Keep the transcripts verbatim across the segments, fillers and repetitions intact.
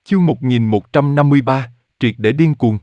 Chương một nghìn một trăm năm mươi ba, triệt để điên cuồng.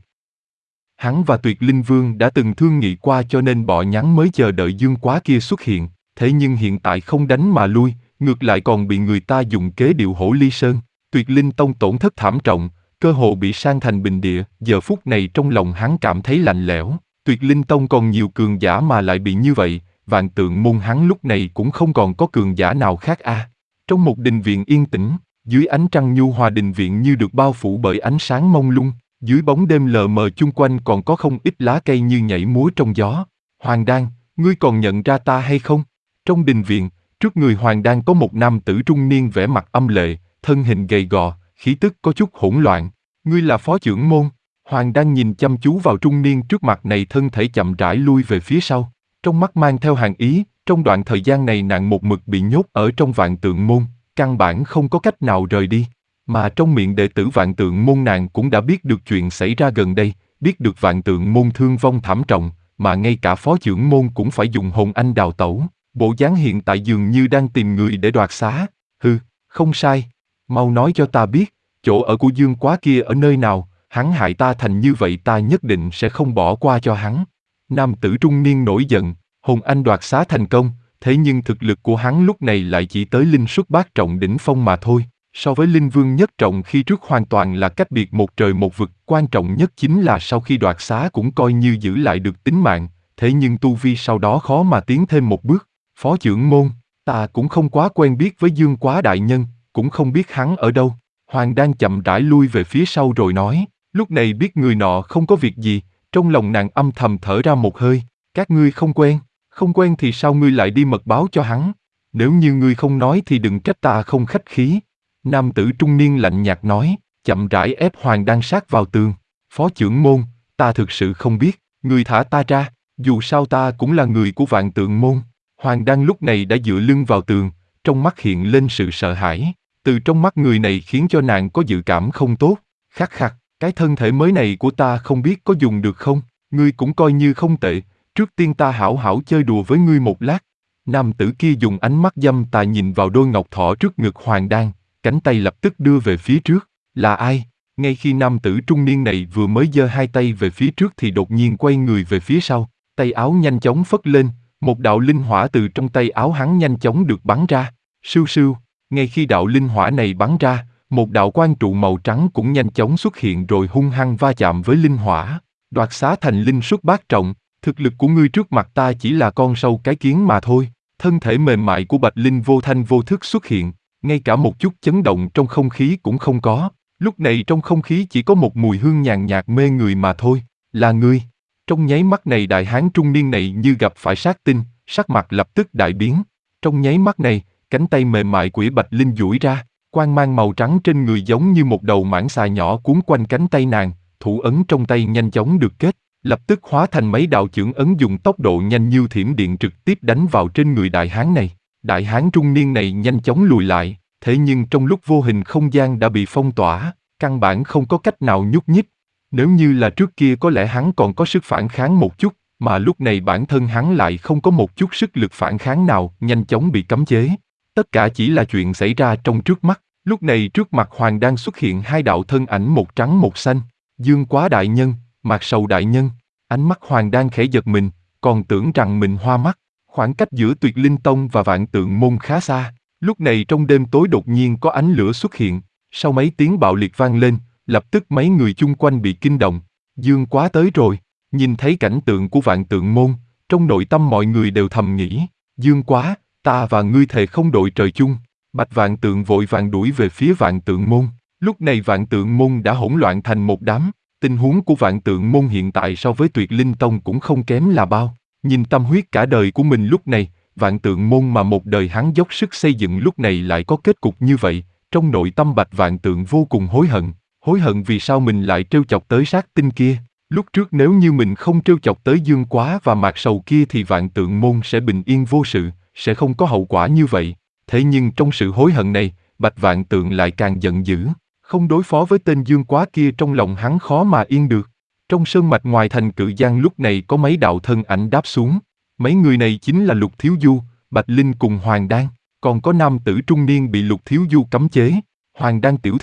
Hắn và Tuyệt Linh Vương đã từng thương nghị qua cho nên bọ nhắn mới chờ đợi Dương Quá kia xuất hiện, thế nhưng hiện tại không đánh mà lui, ngược lại còn bị người ta dùng kế điệu hổ ly sơn. Tuyệt Linh Tông tổn thất thảm trọng, cơ hồ bị san thành bình địa, giờ phút này trong lòng hắn cảm thấy lạnh lẽo. Tuyệt Linh Tông còn nhiều cường giả mà lại bị như vậy, Vạn Tượng môn hắn lúc này cũng không còn có cường giả nào khác a. À. Trong một đình viện yên tĩnh, dưới ánh trăng nhu hòa đình viện như được bao phủ bởi ánh sáng mông lung, dưới bóng đêm lờ mờ chung quanh còn có không ít lá cây như nhảy múa trong gió. Hoàng Đan, ngươi còn nhận ra ta hay không? Trong đình viện, trước người Hoàng Đan có một nam tử trung niên vẻ mặt âm lệ, thân hình gầy gò, khí tức có chút hỗn loạn. Ngươi là phó trưởng môn. Hoàng Đan nhìn chăm chú vào trung niên trước mặt này, thân thể chậm rãi lui về phía sau, trong mắt mang theo hàn ý. Trong đoạn thời gian này nàng một mực bị nhốt ở trong Vạn Tượng môn, căn bản không có cách nào rời đi. Mà trong miệng đệ tử Vạn Tượng môn nàng cũng đã biết được chuyện xảy ra gần đây, biết được Vạn Tượng môn thương vong thảm trọng, mà ngay cả phó trưởng môn cũng phải dùng hồn anh đào tẩu. Bộ dáng hiện tại dường như đang tìm người để đoạt xá. Hừ, không sai. Mau nói cho ta biết, chỗ ở của Dương Quá kia ở nơi nào, hắn hại ta thành như vậy ta nhất định sẽ không bỏ qua cho hắn. Nam tử trung niên nổi giận, hồn anh đoạt xá thành công, thế nhưng thực lực của hắn lúc này lại chỉ tới linh xuất bát trọng đỉnh phong mà thôi. So với linh vương nhất trọng khi trước hoàn toàn là cách biệt một trời một vực. Quan trọng nhất chính là sau khi đoạt xá cũng coi như giữ lại được tính mạng, thế nhưng tu vi sau đó khó mà tiến thêm một bước. Phó trưởng môn, ta cũng không quá quen biết với Dương Quá đại nhân, cũng không biết hắn ở đâu. Hoàng Đan chậm rãi lui về phía sau rồi nói, lúc này biết người nọ không có việc gì, trong lòng nàng âm thầm thở ra một hơi. Các ngươi không quen, không quen thì sao ngươi lại đi mật báo cho hắn? Nếu như ngươi không nói thì đừng trách ta không khách khí. Nam tử trung niên lạnh nhạt nói, chậm rãi ép Hoàng Đan sát vào tường. Phó trưởng môn, ta thực sự không biết, ngươi thả ta ra, dù sao ta cũng là người của Vạn Tượng môn. Hoàng Đan lúc này đã dựa lưng vào tường, trong mắt hiện lên sự sợ hãi. Từ trong mắt người này khiến cho nàng có dự cảm không tốt. Khắc khắc, cái thân thể mới này của ta không biết có dùng được không? Ngươi cũng coi như không tệ, trước tiên ta hảo hảo chơi đùa với ngươi một lát. Nam tử kia dùng ánh mắt dâm tà nhìn vào đôi ngọc thỏ trước ngực Hoàng Đan, cánh tay lập tức đưa về phía trước. Là ai? Ngay khi nam tử trung niên này vừa mới giơ hai tay về phía trước thì đột nhiên quay người về phía sau, tay áo nhanh chóng phất lên, một đạo linh hỏa từ trong tay áo hắn nhanh chóng được bắn ra. Sưu sưu, ngay khi đạo linh hỏa này bắn ra, một đạo quang trụ màu trắng cũng nhanh chóng xuất hiện rồi hung hăng va chạm với linh hỏa. Đoạt xá thành linh xuất bát trọng, thực lực của ngươi trước mặt ta chỉ là con sâu cái kiến mà thôi. Thân thể mềm mại của Bạch Linh vô thanh vô thức xuất hiện, ngay cả một chút chấn động trong không khí cũng không có. Lúc này trong không khí chỉ có một mùi hương nhàn nhạt mê người mà thôi. Là ngươi. Trong nháy mắt này đại hán trung niên này như gặp phải sát tinh, sắc mặt lập tức đại biến. Trong nháy mắt này, cánh tay mềm mại của Bạch Linh duỗi ra, quang mang màu trắng trên người giống như một đầu mãng xà nhỏ cuốn quanh cánh tay nàng, thủ ấn trong tay nhanh chóng được kết, lập tức hóa thành mấy đạo chưởng ấn dùng tốc độ nhanh như thiểm điện trực tiếp đánh vào trên người đại hán này. Đại hán trung niên này nhanh chóng lùi lại, thế nhưng trong lúc vô hình không gian đã bị phong tỏa, căn bản không có cách nào nhúc nhích. Nếu như là trước kia có lẽ hắn còn có sức phản kháng một chút, mà lúc này bản thân hắn lại không có một chút sức lực phản kháng nào, nhanh chóng bị cấm chế. Tất cả chỉ là chuyện xảy ra trong trước mắt. Lúc này trước mặt Hoàng Đan xuất hiện hai đạo thân ảnh một trắng một xanh. Dương Quá đại nhân, Mạc Sầu đại nhân. Ánh mắt Hoàng Đan khẽ giật mình, còn tưởng rằng mình hoa mắt. Khoảng cách giữa Tuyệt Linh Tông và Vạn Tượng môn khá xa. Lúc này trong đêm tối đột nhiên có ánh lửa xuất hiện. Sau mấy tiếng bạo liệt vang lên, lập tức mấy người chung quanh bị kinh động. Dương Quá tới rồi. Nhìn thấy cảnh tượng của Vạn Tượng môn, trong nội tâm mọi người đều thầm nghĩ, Dương Quá, ta và ngươi thề không đội trời chung. Bạch Vạn Tượng vội vàng đuổi về phía Vạn Tượng môn. Lúc này Vạn Tượng môn đã hỗn loạn thành một đám. Tình huống của Vạn Tượng môn hiện tại so với Tuyệt Linh Tông cũng không kém là bao. Nhìn tâm huyết cả đời của mình lúc này, Vạn Tượng môn mà một đời hắn dốc sức xây dựng lúc này lại có kết cục như vậy. Trong nội tâm Bạch Vạn Tượng vô cùng hối hận. Hối hận vì sao mình lại trêu chọc tới sát tinh kia. Lúc trước nếu như mình không trêu chọc tới Dương Quá và Mạc Sầu kia thì Vạn Tượng môn sẽ bình yên vô sự, sẽ không có hậu quả như vậy. Thế nhưng trong sự hối hận này, Bạch Vạn Tượng lại càng giận dữ. Không đối phó với tên Dương Quá kia trong lòng hắn khó mà yên được. Trong sơn mạch ngoài thành Cự Giang lúc này có mấy đạo thân ảnh đáp xuống. Mấy người này chính là Lục Thiếu Du, Bạch Linh cùng Hoàng Đan. Còn có nam tử trung niên bị Lục Thiếu Du cấm chế. Hoàng Đan tiểu thư,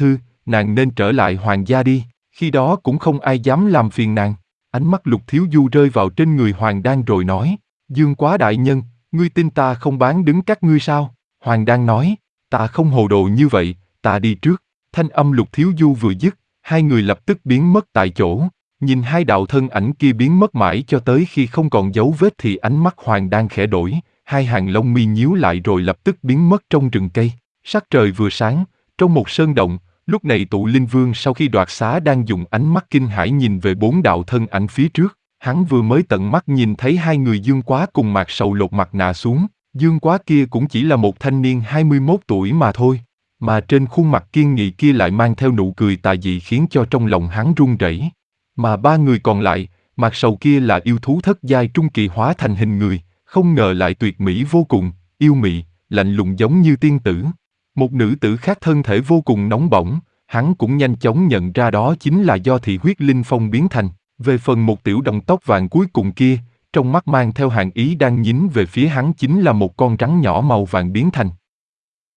nàng nên trở lại hoàng gia đi, khi đó cũng không ai dám làm phiền nàng. Ánh mắt Lục Thiếu Du rơi vào trên người Hoàng Đan rồi nói, Dương Quá đại nhân, ngươi tin ta không bán đứng các ngươi sao? Hoàng Đan nói, ta không hồ đồ như vậy, ta đi trước. Thanh âm Lục Thiếu Du vừa dứt, hai người lập tức biến mất tại chỗ. Nhìn hai đạo thân ảnh kia biến mất mãi cho tới khi không còn dấu vết thì ánh mắt Hoàng Đan khẽ đổi, hai hàng lông mi nhíu lại rồi lập tức biến mất trong rừng cây. Sắc trời vừa sáng, trong một sơn động, lúc này Tụ Linh Vương sau khi đoạt xá đang dùng ánh mắt kinh hãi nhìn về bốn đạo thân ảnh phía trước. Hắn vừa mới tận mắt nhìn thấy hai người Dương Quá cùng Mạc Sầu lột mặt nạ xuống. Dương Quá kia cũng chỉ là một thanh niên hai mươi mốt tuổi mà thôi, mà trên khuôn mặt kiên nghị kia lại mang theo nụ cười tà dị khiến cho trong lòng hắn run rẩy. Mà ba người còn lại, Mạc Sầu kia là yêu thú thất giai trung kỳ hóa thành hình người, không ngờ lại tuyệt mỹ vô cùng, yêu mị, lạnh lùng giống như tiên tử. Một nữ tử khác thân thể vô cùng nóng bỏng, hắn cũng nhanh chóng nhận ra đó chính là do thị huyết linh phong biến thành. Về phần một tiểu đồng tóc vàng cuối cùng kia, trong mắt mang theo hàn ý đang nhính về phía hắn chính là một con rắn nhỏ màu vàng biến thành.